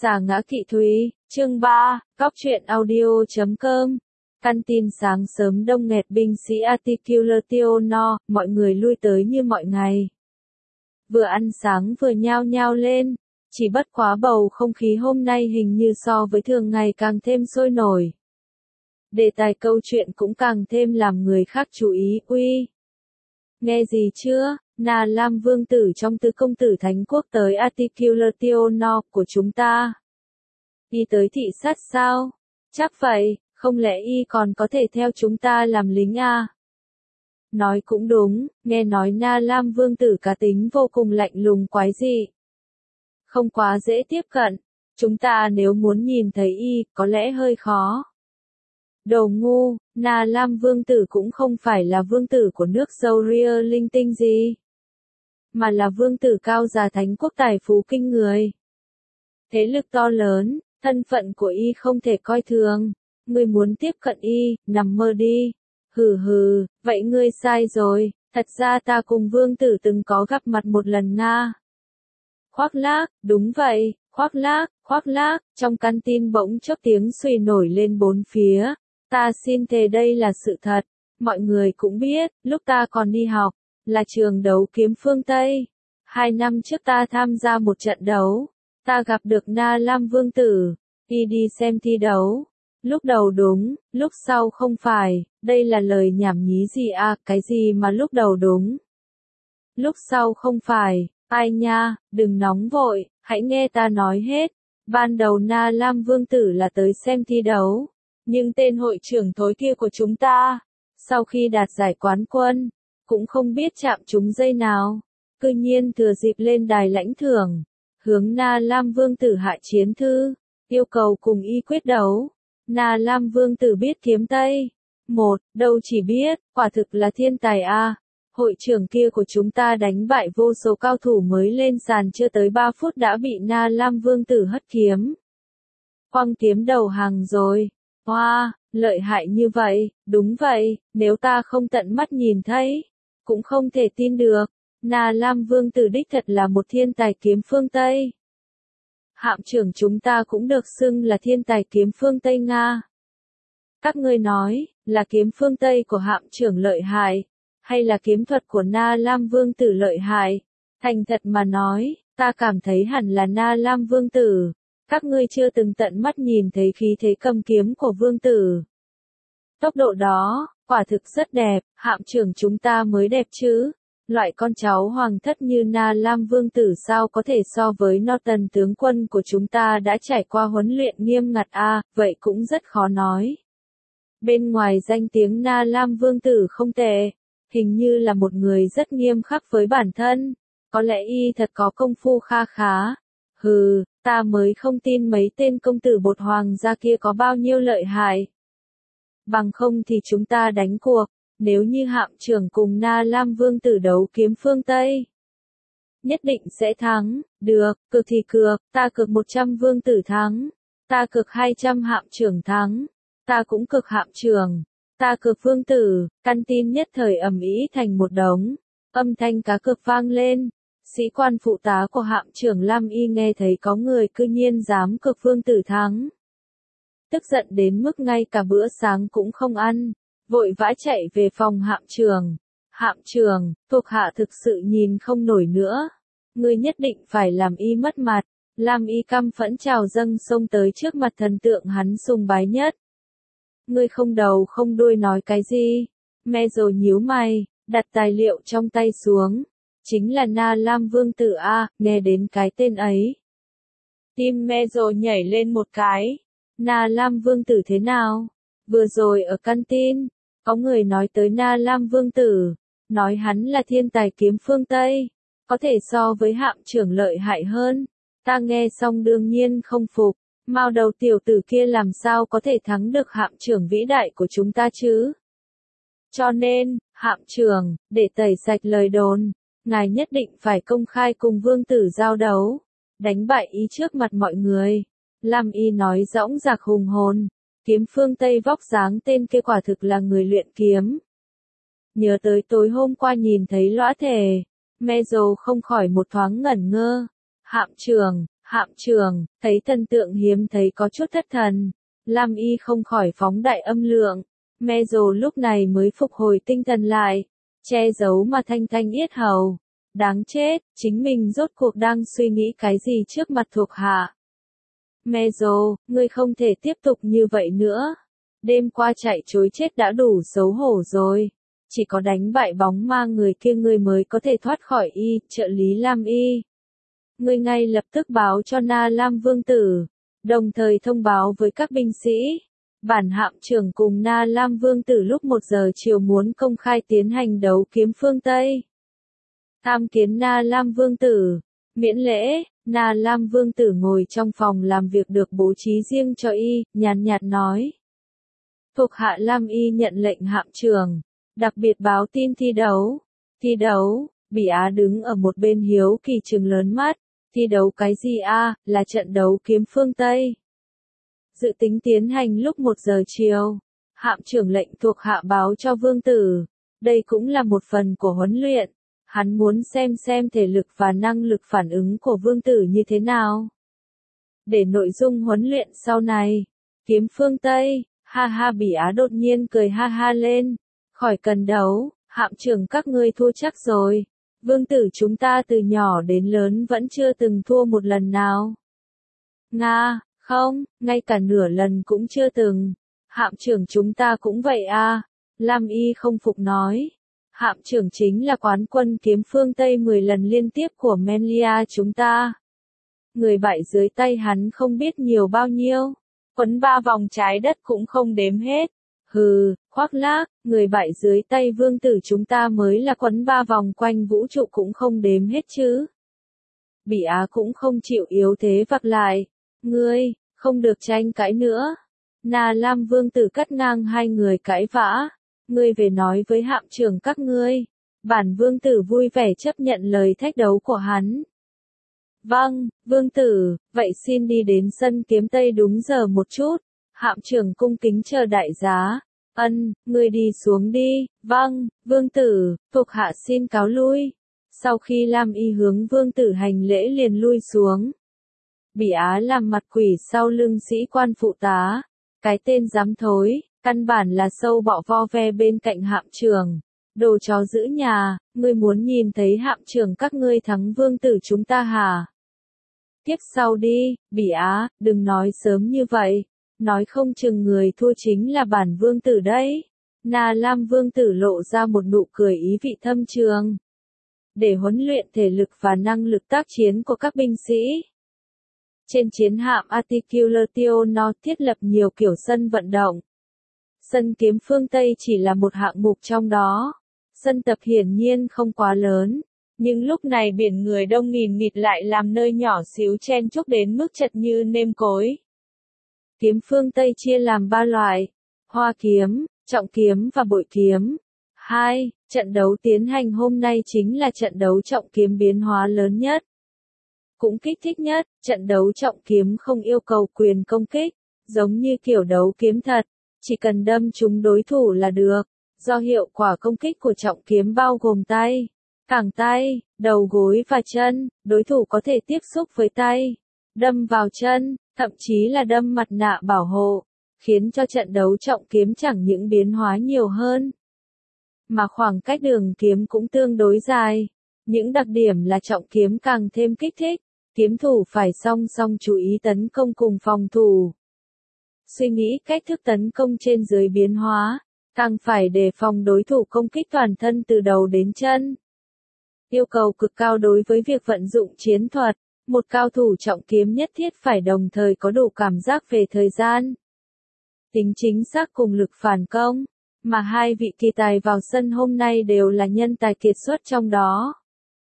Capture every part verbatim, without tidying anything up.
Xà ngã kỵ thúy, chương ba, Cóc truyện audio chấm com. Căn tin sáng sớm đông nghẹt binh sĩ Articulatio, mọi người lui tới như mọi ngày. Vừa ăn sáng vừa nhao nhao lên, chỉ bất quá bầu không khí hôm nay hình như so với thường ngày càng thêm sôi nổi. Đề tài câu chuyện cũng càng thêm làm người khác chú ý. Uy, nghe gì chưa? Na Lam vương tử trong tứ công tử thánh quốc tới Articulatio của chúng ta. Y tới thị sát sao? Chắc vậy, không lẽ y còn có thể theo chúng ta làm lính à? Nói cũng đúng, nghe nói Na Lam vương tử cá tính vô cùng lạnh lùng quái dị. Không quá dễ tiếp cận, chúng ta nếu muốn nhìn thấy y, có lẽ hơi khó. Đồ ngu, Na Lam vương tử cũng không phải là vương tử của nước Zoria linh tinh gì, mà là vương tử cao già thánh quốc tài phú kinh người. Thế lực to lớn, thân phận của y không thể coi thường. Ngươi muốn tiếp cận y, nằm mơ đi. Hừ hừ, vậy ngươi sai rồi, thật ra ta cùng vương tử từng có gặp mặt một lần nga. Khoác lác, đúng vậy, khoác lác, khoác lác, trong căn tin bỗng chốc tiếng suy nổi lên bốn phía. Ta xin thề đây là sự thật, mọi người cũng biết, lúc ta còn đi học, là trường đấu kiếm phương Tây. Hai năm trước ta tham gia một trận đấu, ta gặp được Na Lam vương tử, y đi xem thi đấu. Lúc đầu đúng, lúc sau không phải, đây là lời nhảm nhí gì à, cái gì mà lúc đầu đúng. Lúc sau không phải, ai nha, đừng nóng vội, hãy nghe ta nói hết. Ban đầu Na Lam vương tử là tới xem thi đấu, nhưng tên hội trưởng thối kia của chúng ta, sau khi đạt giải quán quân, cũng không biết chạm trúng dây nào, cư nhiên thừa dịp lên đài lãnh thưởng, hướng Na Lam vương tử hạ chiến thư, yêu cầu cùng y quyết đấu. Na Lam vương tử biết kiếm Tây. Một, đâu chỉ biết, quả thực là thiên tài a. Hội trưởng kia của chúng ta đánh bại vô số cao thủ mới lên sàn chưa tới ba phút đã bị Na Lam vương tử hất kiếm. Quăng kiếm đầu hàng rồi. Hoa, wow, lợi hại như vậy, đúng vậy, nếu ta không tận mắt nhìn thấy, cũng không thể tin được. Na Lam vương tử đích thật là một thiên tài kiếm phương Tây. Hạm trưởng chúng ta cũng được xưng là thiên tài kiếm phương Tây Nga. Các ngươi nói, là kiếm phương Tây của hạm trưởng lợi hại, hay là kiếm thuật của Na Lam vương tử lợi hại? Thành thật mà nói, ta cảm thấy hẳn là Na Lam vương tử. Các ngươi chưa từng tận mắt nhìn thấy khí thế cầm kiếm của vương tử. Tốc độ đó, quả thực rất đẹp, hạm trưởng chúng ta mới đẹp chứ. Loại con cháu hoàng thất như Na Lam vương tử sao có thể so với Norton tướng quân của chúng ta đã trải qua huấn luyện nghiêm ngặt a, à, vậy cũng rất khó nói. Bên ngoài danh tiếng Na Lam vương tử không tệ, hình như là một người rất nghiêm khắc với bản thân, có lẽ y thật có công phu kha khá. Hừ, ta mới không tin mấy tên công tử bột hoàng gia kia có bao nhiêu lợi hại. Bằng không thì chúng ta đánh cuộc. Nếu như hạm trưởng cùng Na Lam vương tử đấu kiếm phương Tây, nhất định sẽ thắng. Được, cược thì cược, ta cược một trăm vương tử thắng, ta cược hai trăm hạm trưởng thắng, ta cũng cược hạm trưởng, ta cược vương tử. Căn tin nhất thời ầm ĩ thành một đống, âm thanh cá cược vang lên. Sĩ quan phụ tá của hạm trưởng Lam Y nghe thấy có người cư nhiên dám cược vương tử thắng, tức giận đến mức ngay cả bữa sáng cũng không ăn. Vội vã chạy về phòng hạm trưởng. Hạm trưởng, thuộc hạ thực sự nhìn không nổi nữa. Ngươi nhất định phải làm y mất mặt. Lam Y căm phẫn trào dâng xông tới trước mặt thần tượng hắn sùng bái nhất. Ngươi không đầu không đuôi nói cái gì? Me rồi nhíu mày, đặt tài liệu trong tay xuống. Chính là Na Lam vương tử a, nghe đến cái tên ấy. Tim Me rồi nhảy lên một cái. Na Lam vương tử thế nào? Vừa rồi ở căn tin, có người nói tới Na Lam vương tử, nói hắn là thiên tài kiếm phương Tây, có thể so với hạm trưởng lợi hại hơn. Ta nghe xong đương nhiên không phục, mao đầu tiểu tử kia làm sao có thể thắng được hạm trưởng vĩ đại của chúng ta chứ? Cho nên, hạm trưởng, để tẩy sạch lời đồn, ngài nhất định phải công khai cùng vương tử giao đấu, đánh bại y trước mặt mọi người. Lam Y nói dõng dạc hùng hồn. Kiếm phương Tây vóc dáng tên kia quả thực là người luyện kiếm. Nhớ tới tối hôm qua nhìn thấy lõa thể, Me Dầu không khỏi một thoáng ngẩn ngơ. Hạm trưởng, Hạm trưởng, thấy thần tượng hiếm thấy có chút thất thần. Lam Y không khỏi phóng đại âm lượng. Mezo lúc này mới phục hồi tinh thần lại. Che giấu mà thanh thanh yết hầu. Đáng chết, chính mình rốt cuộc đang suy nghĩ cái gì trước mặt thuộc hạ. Mezo, ngươi không thể tiếp tục như vậy nữa. Đêm qua chạy trối chết đã đủ xấu hổ rồi. Chỉ có đánh bại bóng ma người kia ngươi mới có thể thoát khỏi y, trợ lý Lam Y. Ngươi ngay lập tức báo cho Na Lam Vương Tử, đồng thời thông báo với các binh sĩ. Bản hạm trưởng cùng Na Lam Vương Tử lúc một giờ chiều muốn công khai tiến hành đấu kiếm phương Tây. Tham kiến Na Lam Vương Tử, miễn lễ. Na Lam Vương Tử ngồi trong phòng làm việc được bố trí riêng cho y, nhàn nhạt nói. Thuộc hạ Lam Y nhận lệnh hạm trưởng, đặc biệt báo tin thi đấu. Thi đấu, Bỉ Á đứng ở một bên hiếu kỳ trừng lớn mắt. Thi đấu cái gì a? Là trận đấu kiếm phương Tây. Dự tính tiến hành lúc một giờ chiều. Hạm trưởng lệnh thuộc hạ báo cho Vương Tử. Đây cũng là một phần của huấn luyện. Hắn muốn xem xem thể lực và năng lực phản ứng của Vương Tử như thế nào. Để nội dung huấn luyện sau này. Kiếm phương Tây, ha ha Bỉ Á đột nhiên cười ha ha lên. Khỏi cần đấu, hạm trưởng các ngươi thua chắc rồi. Vương Tử chúng ta từ nhỏ đến lớn vẫn chưa từng thua một lần nào. Nga, không, ngay cả nửa lần cũng chưa từng. Hạm trưởng chúng ta cũng vậy à. Lam Y không phục nói. Hạm trưởng chính là quán quân kiếm phương Tây mười lần liên tiếp của Melia chúng ta. Người bại dưới tay hắn không biết nhiều bao nhiêu. Quấn ba vòng trái đất cũng không đếm hết. Hừ, khoác lác, người bại dưới tay Vương Tử chúng ta mới là quấn ba vòng quanh vũ trụ cũng không đếm hết chứ. Bỉ Á cũng không chịu yếu thế vặc lại. Ngươi, không được tranh cãi nữa. Na Lam Vương Tử cắt ngang hai người cãi vã. Ngươi về nói với hạm trưởng các ngươi. Bản Vương Tử vui vẻ chấp nhận lời thách đấu của hắn. Vâng, Vương Tử, vậy xin đi đến sân kiếm Tây đúng giờ một chút. Hạm trưởng cung kính chờ đại giá. Ân, ngươi đi xuống đi. Vâng, Vương Tử, thuộc hạ xin cáo lui. Sau khi Lam Y hướng Vương Tử hành lễ liền lui xuống. Bỉ Á làm mặt quỷ sau lưng sĩ quan phụ tá. Cái tên dám thối, căn bản là sâu bọ vo ve bên cạnh hạm trưởng. Đồ chó giữ nhà, ngươi muốn nhìn thấy hạm trưởng các ngươi thắng Vương Tử chúng ta hả? Tiếp sau đi, Bỉ Á, đừng nói sớm như vậy. Nói không chừng người thua chính là bản Vương Tử đấy. Na Lam Vương Tử lộ ra một nụ cười ý vị thâm trường. Để huấn luyện thể lực và năng lực tác chiến của các binh sĩ. Trên chiến hạm Articulatio nó thiết lập nhiều kiểu sân vận động. Sân kiếm phương Tây chỉ là một hạng mục trong đó. Sân tập hiển nhiên không quá lớn. Nhưng lúc này biển người đông nghìn nghịt lại làm nơi nhỏ xíu chen chúc đến mức chật như nêm cối. Kiếm phương Tây chia làm ba loại. Hoa kiếm, trọng kiếm và bội kiếm. hai. Trận đấu tiến hành hôm nay chính là trận đấu trọng kiếm biến hóa lớn nhất. Cũng kích thích nhất, trận đấu trọng kiếm không yêu cầu quyền công kích, giống như kiểu đấu kiếm thật, chỉ cần đâm trúng đối thủ là được. Do hiệu quả công kích của trọng kiếm bao gồm tay, cẳng tay, đầu gối và chân, đối thủ có thể tiếp xúc với tay, đâm vào chân, thậm chí là đâm mặt nạ bảo hộ, khiến cho trận đấu trọng kiếm chẳng những biến hóa nhiều hơn, mà khoảng cách đường kiếm cũng tương đối dài. Những đặc điểm là trọng kiếm càng thêm kích thích, kiếm thủ phải song song chú ý tấn công cùng phòng thủ. Suy nghĩ cách thức tấn công trên dưới biến hóa, càng phải đề phòng đối thủ công kích toàn thân từ đầu đến chân. Yêu cầu cực cao đối với việc vận dụng chiến thuật, một cao thủ trọng kiếm nhất thiết phải đồng thời có đủ cảm giác về thời gian, tính chính xác cùng lực phản công, mà hai vị kỳ tài vào sân hôm nay đều là nhân tài kiệt xuất trong đó.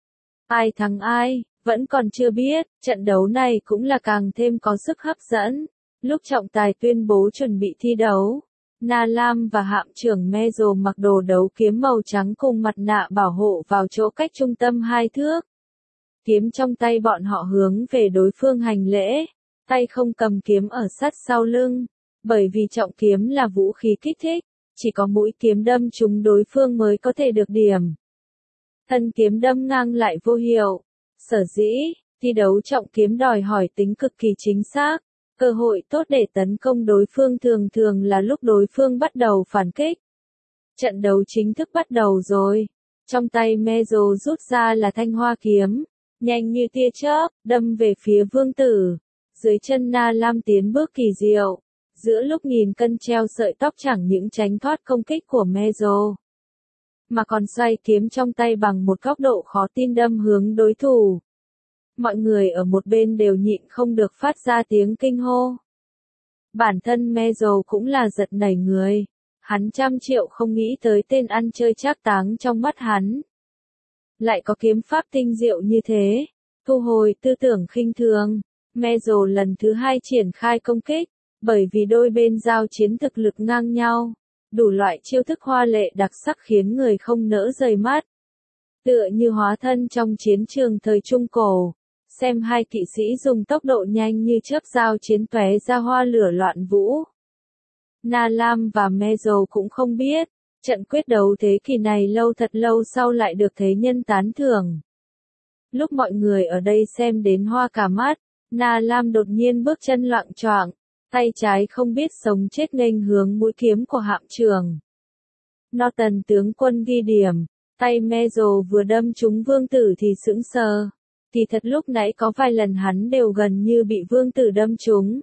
Ai thắng ai, vẫn còn chưa biết, trận đấu này cũng là càng thêm có sức hấp dẫn. Lúc trọng tài tuyên bố chuẩn bị thi đấu, Na Lam và hạm trưởng Mezo mặc đồ đấu kiếm màu trắng cùng mặt nạ bảo hộ vào chỗ cách trung tâm hai thước. Kiếm trong tay bọn họ hướng về đối phương hành lễ, tay không cầm kiếm ở sát sau lưng, bởi vì trọng kiếm là vũ khí kích thích, chỉ có mũi kiếm đâm trúng đối phương mới có thể được điểm. Thân kiếm đâm ngang lại vô hiệu. Sở dĩ, Thi đấu trọng kiếm đòi hỏi tính cực kỳ chính xác. Cơ hội tốt để tấn công đối phương thường thường là lúc đối phương bắt đầu phản kích. Trận đấu chính thức bắt đầu rồi. Trong tay Mezo rút ra là thanh hoa kiếm, nhanh như tia chớp, đâm về phía vương tử. Dưới chân Na Lam tiến bước kỳ diệu, giữa lúc nghìn cân treo sợi tóc chẳng những tránh thoát công kích của Mezo, mà còn xoay kiếm trong tay bằng một góc độ khó tin đâm hướng đối thủ. Mọi người ở một bên đều nhịn không được phát ra tiếng kinh hô. Bản thân Mezo cũng là giật nảy người. Hắn trăm triệu không nghĩ tới tên ăn chơi trác táng trong mắt hắn. Lại có kiếm pháp tinh diệu như thế. Thu hồi tư tưởng khinh thường. Mezo lần thứ hai triển khai công kích. Bởi vì đôi bên giao chiến thực lực ngang nhau. Đủ loại chiêu thức hoa lệ đặc sắc khiến người không nỡ rời mắt. Tựa như hóa thân trong chiến trường thời Trung Cổ. Xem hai kỵ sĩ dùng tốc độ nhanh như chớp giao chiến tóe ra hoa lửa loạn vũ. Na Lam và Mezo cũng không biết, trận quyết đấu thế kỷ này lâu thật lâu sau lại được thế nhân tán thưởng. Lúc mọi người ở đây xem đến hoa cả mắt, Na Lam đột nhiên bước chân loạng choạng, tay trái không biết sống chết nghênh hướng mũi kiếm của Hạm Trường. Norton tướng quân ghi điểm, tay Mezo vừa đâm trúng vương tử thì sững sờ. Thì thật lúc nãy có vài lần hắn đều gần như bị vương tử đâm trúng.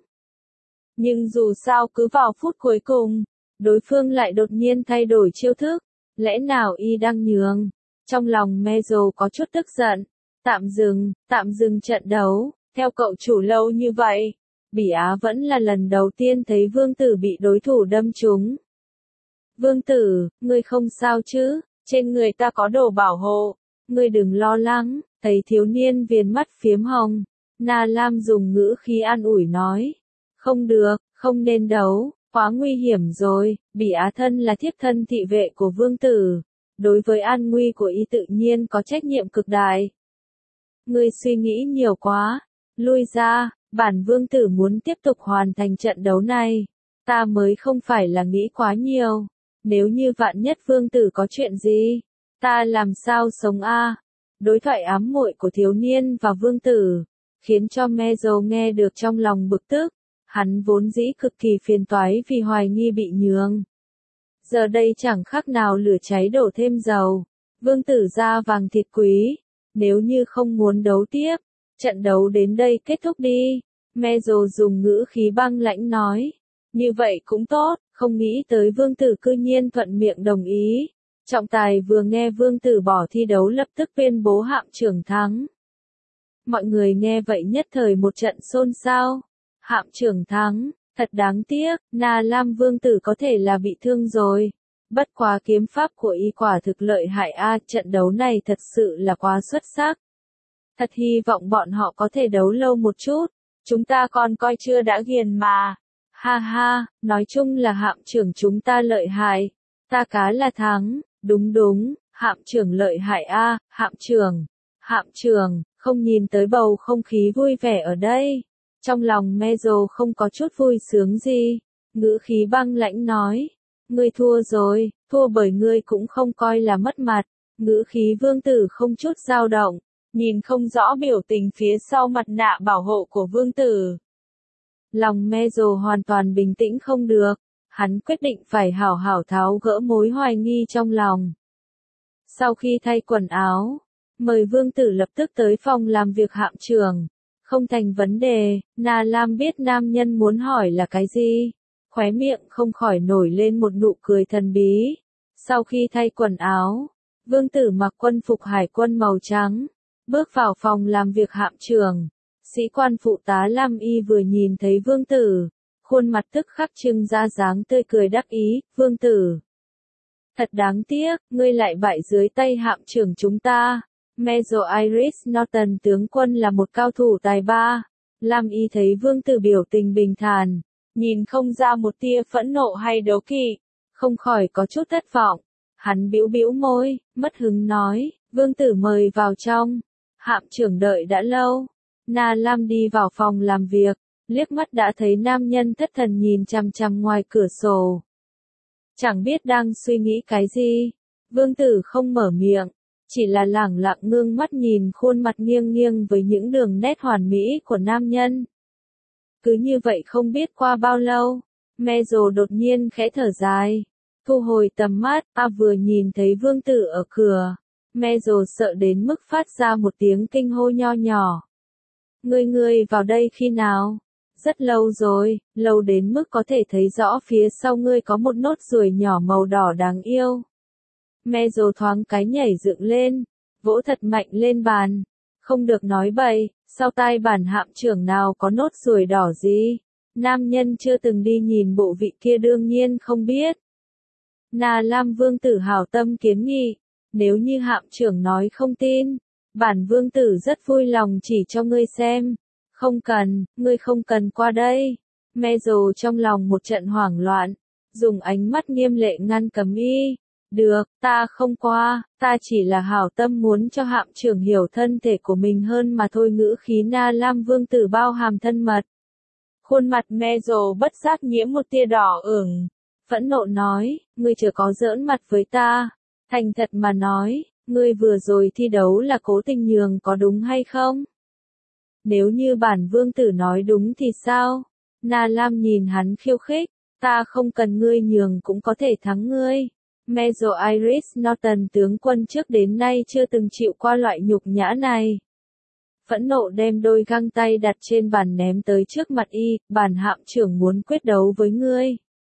Nhưng dù sao cứ vào phút cuối cùng, đối phương lại đột nhiên thay đổi chiêu thức, lẽ nào y đang nhường. Trong lòng Mezo có chút tức giận, tạm dừng, tạm dừng trận đấu, theo cậu chủ lâu như vậy. Bỉ Á vẫn là lần đầu tiên thấy vương tử bị đối thủ đâm trúng. Vương tử, ngươi không sao chứ, trên người ta có đồ bảo hộ, ngươi đừng lo lắng. Thấy thiếu niên viền mắt phiếm hồng, Na Lam dùng ngữ khí an ủi nói. Không được, không nên đấu, quá nguy hiểm rồi, Bỉ Á thân là thiếp thân thị vệ của vương tử. Đối với an nguy của y tự nhiên có trách nhiệm cực đại. Ngươi suy nghĩ nhiều quá, lui ra, bản vương tử muốn tiếp tục hoàn thành trận đấu này. Ta mới không phải là nghĩ quá nhiều, nếu như vạn nhất vương tử có chuyện gì, ta làm sao sống a? Đối thoại ám muội của thiếu niên và vương tử, khiến cho Mezo nghe được trong lòng bực tức. Hắn vốn dĩ cực kỳ phiền toái vì hoài nghi bị nhường. Giờ đây chẳng khác nào lửa cháy đổ thêm dầu. Vương tử da vàng thịt quý. Nếu như không muốn đấu tiếp, trận đấu đến đây kết thúc đi. Mezo dùng ngữ khí băng lãnh nói. Như vậy cũng tốt, không nghĩ tới vương tử cư nhiên thuận miệng đồng ý. Trọng tài vừa nghe vương tử bỏ thi đấu lập tức tuyên bố Hạm Trưởng thắng. Mọi người nghe vậy nhất thời một trận xôn xao. Hạm Trưởng thắng, thật đáng tiếc, Na Lam vương tử có thể là bị thương rồi. Bất quá kiếm pháp của y quả thực lợi hại a, trận đấu này thật sự là quá xuất sắc. Thật hy vọng bọn họ có thể đấu lâu một chút, chúng ta còn coi chưa đã ghiền mà. Ha ha, nói chung là Hạm Trưởng chúng ta lợi hại, ta cá là thắng. Đúng đúng, Hạm Trưởng lợi hại a, Hạm Trưởng, Hạm Trưởng, không nhìn tới bầu không khí vui vẻ ở đây. Trong lòng Mezo không có chút vui sướng gì, ngữ khí băng lãnh nói, ngươi thua rồi, thua bởi ngươi cũng không coi là mất mặt. Ngữ khí vương tử không chút dao động, nhìn không rõ biểu tình phía sau mặt nạ bảo hộ của vương tử. Lòng Mezo hoàn toàn bình tĩnh không được. Hắn quyết định phải hảo hảo tháo gỡ mối hoài nghi trong lòng. Sau khi thay quần áo, mời vương tử lập tức tới phòng làm việc Hạm Trưởng. Không thành vấn đề, Na Lam biết nam nhân muốn hỏi là cái gì. Khóe miệng không khỏi nổi lên một nụ cười thần bí. Sau khi thay quần áo, vương tử mặc quân phục hải quân màu trắng, bước vào phòng làm việc Hạm Trưởng. Sĩ quan phụ tá Lam Y vừa nhìn thấy vương tử, khuôn mặt tức khắc trưng ra dáng tươi cười đắc ý, vương tử. Thật đáng tiếc, ngươi lại bại dưới tay Hạm Trưởng chúng ta. Mezo Iris Norton tướng quân là một cao thủ tài ba. Lam Y thấy vương tử biểu tình bình thản, nhìn không ra một tia phẫn nộ hay đố kỵ, không khỏi có chút thất vọng. Hắn bĩu bĩu môi, mất hứng nói, vương tử mời vào trong. Hạm Trưởng đợi đã lâu. Na Lam đi vào phòng làm việc, liếc mắt đã thấy nam nhân thất thần nhìn chằm chằm ngoài cửa sổ. Chẳng biết đang suy nghĩ cái gì, vương tử không mở miệng, chỉ là lẳng lặng ngước mắt nhìn khuôn mặt nghiêng nghiêng với những đường nét hoàn mỹ của nam nhân. Cứ như vậy không biết qua bao lâu, Mezo đột nhiên khẽ thở dài, thu hồi tầm mắt, a vừa nhìn thấy vương tử ở cửa. Mezo sợ đến mức phát ra một tiếng kinh hô nho nhỏ. Ngươi ngươi vào đây khi nào? Rất lâu rồi, lâu đến mức có thể thấy rõ phía sau ngươi có một nốt ruồi nhỏ màu đỏ đáng yêu. Mezo thoáng cái nhảy dựng lên, vỗ thật mạnh lên bàn. Không được nói bậy, sau tai bản hạm trưởng nào có nốt ruồi đỏ gì? Nam nhân chưa từng đi nhìn bộ vị kia đương nhiên không biết. Na Lam vương tử hảo tâm kiến nghị, nếu như hạm trưởng nói không tin, bản vương tử rất vui lòng chỉ cho ngươi xem. Không cần, ngươi không cần qua đây. Mezo trong lòng một trận hoảng loạn, dùng ánh mắt nghiêm lệ ngăn cấm y. Được, ta không qua, ta chỉ là hảo tâm muốn cho hạm trưởng hiểu thân thể của mình hơn mà thôi. Ngữ khí Na Lam vương tử bao hàm thân mật. Khuôn mặt Mezo bất giác nhiễm một tia đỏ ửng, phẫn nộ nói, ngươi chớ có giỡn mặt với ta. Thành thật mà nói, ngươi vừa rồi thi đấu là cố tình nhường có đúng hay không? Nếu như bản vương tử nói đúng thì sao? Na Lam nhìn hắn khiêu khích, ta không cần ngươi nhường cũng có thể thắng ngươi. Mezo Iris Norton tướng quân trước đến nay chưa từng chịu qua loại nhục nhã này. Phẫn nộ đem đôi găng tay đặt trên bàn ném tới trước mặt y, bản hạm trưởng muốn quyết đấu với ngươi.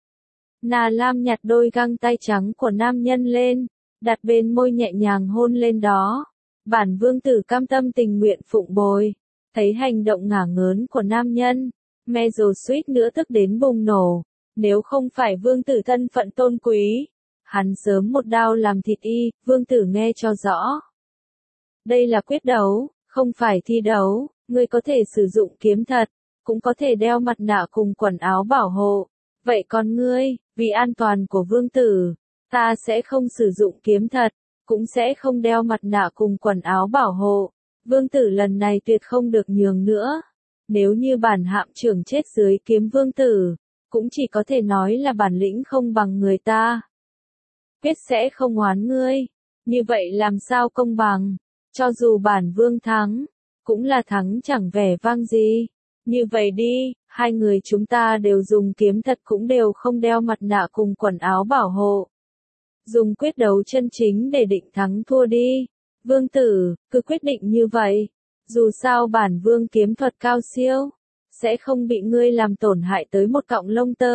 Na Lam nhặt đôi găng tay trắng của nam nhân lên, đặt bên môi nhẹ nhàng hôn lên đó. Bản vương tử cam tâm tình nguyện phụng bồi. Thấy hành động ngả ngớn của nam nhân, Mezo suýt nữa tức đến bùng nổ. Nếu không phải vương tử thân phận tôn quý, hắn sớm một đao làm thịt y. Vương tử nghe cho rõ. Đây là quyết đấu, không phải thi đấu. Ngươi có thể sử dụng kiếm thật, cũng có thể đeo mặt nạ cùng quần áo bảo hộ. Vậy còn ngươi, vì an toàn của vương tử, ta sẽ không sử dụng kiếm thật, cũng sẽ không đeo mặt nạ cùng quần áo bảo hộ. Vương tử lần này tuyệt không được nhường nữa. Nếu như bản hạm trưởng chết dưới kiếm vương tử, cũng chỉ có thể nói là bản lĩnh không bằng người ta. Quyết sẽ không oán ngươi. Như vậy làm sao công bằng? Cho dù bản vương thắng, cũng là thắng chẳng vẻ vang gì. Như vậy đi, hai người chúng ta đều dùng kiếm thật cũng đều không đeo mặt nạ cùng quần áo bảo hộ. Dùng quyết đấu chân chính để định thắng thua đi. Vương tử, cứ quyết định như vậy. Dù sao bản vương kiếm thuật cao siêu, sẽ không bị ngươi làm tổn hại tới một cọng lông tơ.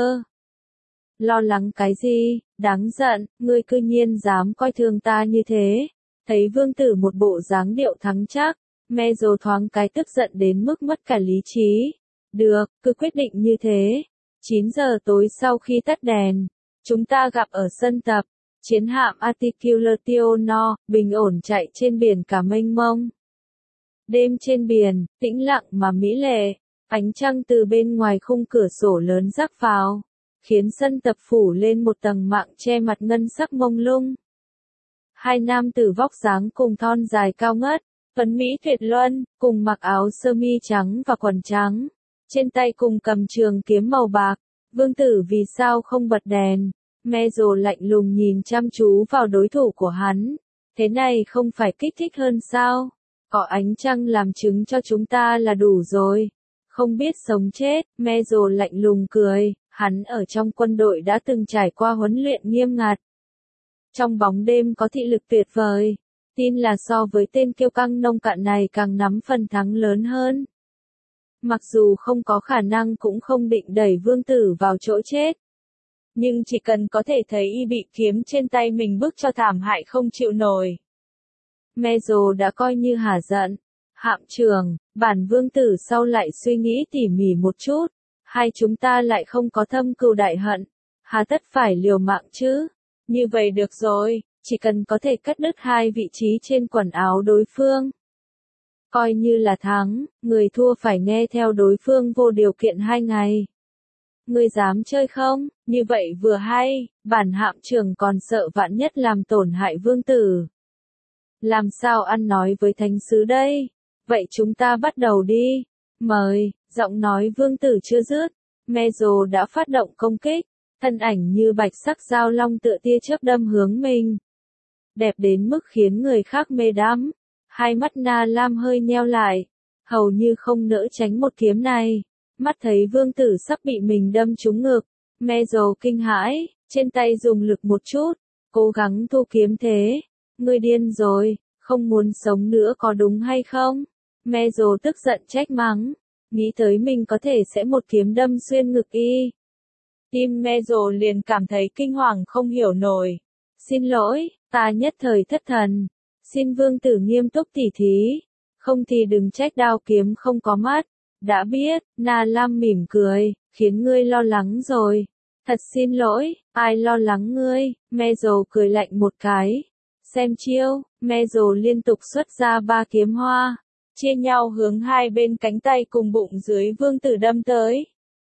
Lo lắng cái gì, đáng giận, ngươi cư nhiên dám coi thường ta như thế. Thấy vương tử một bộ dáng điệu thắng chắc, Mezo thoáng cái tức giận đến mức mất cả lý trí. Được, cứ quyết định như thế. chín giờ tối sau khi tắt đèn, chúng ta gặp ở sân tập. Chiến hạm Articulatio bình ổn chạy trên biển cả mênh mông. Đêm trên biển, tĩnh lặng mà mỹ lệ, ánh trăng từ bên ngoài khung cửa sổ lớn rắc vào, khiến sân tập phủ lên một tầng mạng che mặt ngân sắc mông lung. Hai nam tử vóc dáng cùng thon dài cao ngất, tuấn mỹ tuyệt luân, cùng mặc áo sơ mi trắng và quần trắng, trên tay cùng cầm trường kiếm màu bạc. Vương tử vì sao không bật đèn? Mezo lạnh lùng nhìn chăm chú vào đối thủ của hắn. Thế này không phải kích thích hơn sao? Có ánh trăng làm chứng cho chúng ta là đủ rồi. Không biết sống chết, Mezo lạnh lùng cười. Hắn ở trong quân đội đã từng trải qua huấn luyện nghiêm ngặt. Trong bóng đêm có thị lực tuyệt vời. Tin là so với tên kiêu căng nông cạn này càng nắm phần thắng lớn hơn. Mặc dù không có khả năng cũng không định đẩy vương tử vào chỗ chết. Nhưng chỉ cần có thể thấy y bị kiếm trên tay mình bức cho thảm hại không chịu nổi. Mezo đã coi như hả giận. Hạm trưởng, bản vương tử sau lại suy nghĩ tỉ mỉ một chút. Hai chúng ta lại không có thâm cừu đại hận. Hà tất phải liều mạng chứ. Như vậy được rồi, chỉ cần có thể cắt đứt hai vị trí trên quần áo đối phương. Coi như là thắng, người thua phải nghe theo đối phương vô điều kiện hai ngày. Ngươi dám chơi không? Như vậy vừa hay, bản hạm trưởng còn sợ vạn nhất làm tổn hại vương tử. Làm sao ăn nói với thánh sứ đây? Vậy chúng ta bắt đầu đi. Mời, giọng nói vương tử chưa dứt. Mezo đã phát động công kích, thân ảnh như bạch sắc dao long tựa tia chớp đâm hướng mình. đẹp đến mức khiến người khác mê đắm. Hai mắt Na Lam hơi nheo lại, hầu như không nỡ tránh một kiếm này. Mắt thấy vương tử sắp bị mình đâm trúng ngực, Mezo kinh hãi, trên tay dùng lực một chút, cố gắng thu kiếm thế. Ngươi điên rồi, không muốn sống nữa có đúng hay không? Mezo tức giận trách mắng, nghĩ tới mình có thể sẽ một kiếm đâm xuyên ngực y. Tim Mezo liền cảm thấy kinh hoàng không hiểu nổi. Xin lỗi, ta nhất thời thất thần. Xin vương tử nghiêm túc tỉ thí. Không thì đừng trách đao kiếm không có mắt. Đã biết, Na Lam mỉm cười, khiến ngươi lo lắng rồi. Thật xin lỗi, ai lo lắng ngươi? Mezo cười lạnh một cái. Xem chiêu, Mezo liên tục xuất ra ba kiếm hoa, chia nhau hướng hai bên cánh tay cùng bụng dưới vương tử đâm tới.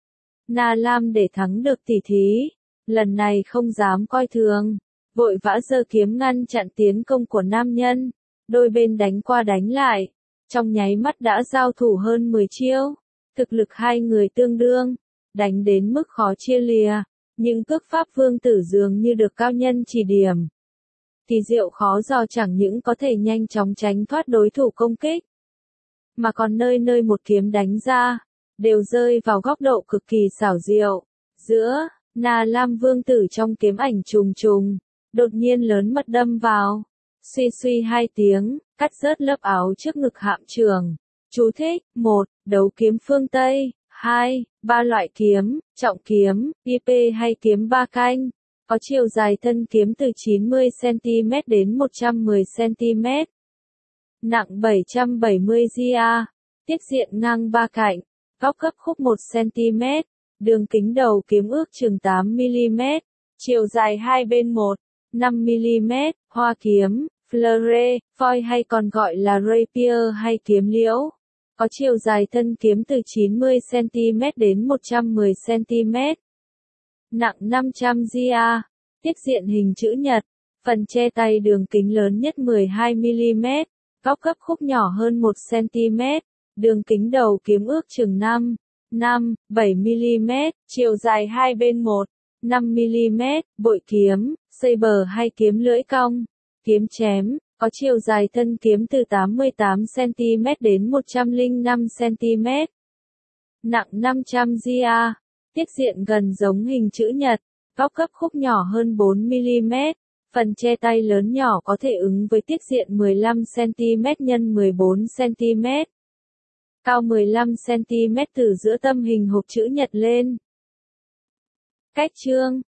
Na Lam để thắng được tỉ thí, lần này không dám coi thường, vội vã giơ kiếm ngăn chặn tiến công của nam nhân. Đôi bên đánh qua đánh lại, trong nháy mắt đã giao thủ hơn mười chiêu. Thực lực hai người tương đương, đánh đến mức khó chia lìa, nhưng cước pháp vương tử dường như được cao nhân chỉ điểm. Kỳ diệu khó dò, chẳng những có thể nhanh chóng tránh thoát đối thủ công kích, mà còn nơi nơi một kiếm đánh ra, đều rơi vào góc độ cực kỳ xảo diệu. Giữa, Na Lam vương tử trong kiếm ảnh trùng trùng, đột nhiên lớn mật đâm vào. Suy suy hai tiếng, cắt rớt lớp áo trước ngực hạm trường. Chú thích, một, đấu kiếm phương Tây, hai, ba loại kiếm, trọng kiếm, i pê hay kiếm ba canh. Có chiều dài thân kiếm từ chín mươi xăng-ti-mét đến một trăm mười xăng-ti-mét. Nặng bảy trăm bảy mươi gia, tiết diện ngang ba cạnh, góc gấp khúc một xăng-ti-mét, đường kính đầu kiếm ước chừng tám mi-li-mét, chiều dài hai bên một phẩy năm mi-li-mét, hoa kiếm, fleur, foil hay còn gọi là rapier hay kiếm liễu. Có chiều dài thân kiếm từ chín mươi xăng-ti-mét đến một trăm mười xăng-ti-mét. Nặng năm trăm gia, tiết diện hình chữ nhật, phần che tay đường kính lớn nhất mười hai mi-li-mét, góc gấp khúc nhỏ hơn một xăng-ti-mét, đường kính đầu kiếm ước chừng năm, năm, bảy mi-li-mét, chiều dài hai bên một phẩy năm mi-li-mét, bội kiếm, saber hay kiếm lưỡi cong, kiếm chém, có chiều dài thân kiếm từ tám mươi tám xăng-ti-mét đến một trăm lẻ năm xăng-ti-mét. Nặng năm trăm gia, tiết diện gần giống hình chữ nhật, góc gấp khúc nhỏ hơn bốn mi-li-mét, phần che tay lớn nhỏ có thể ứng với tiết diện mười lăm xăng-ti-mét nhân mười bốn xăng-ti-mét. Cao mười lăm xăng-ti-mét từ giữa tâm hình hộp chữ nhật lên. Cách chương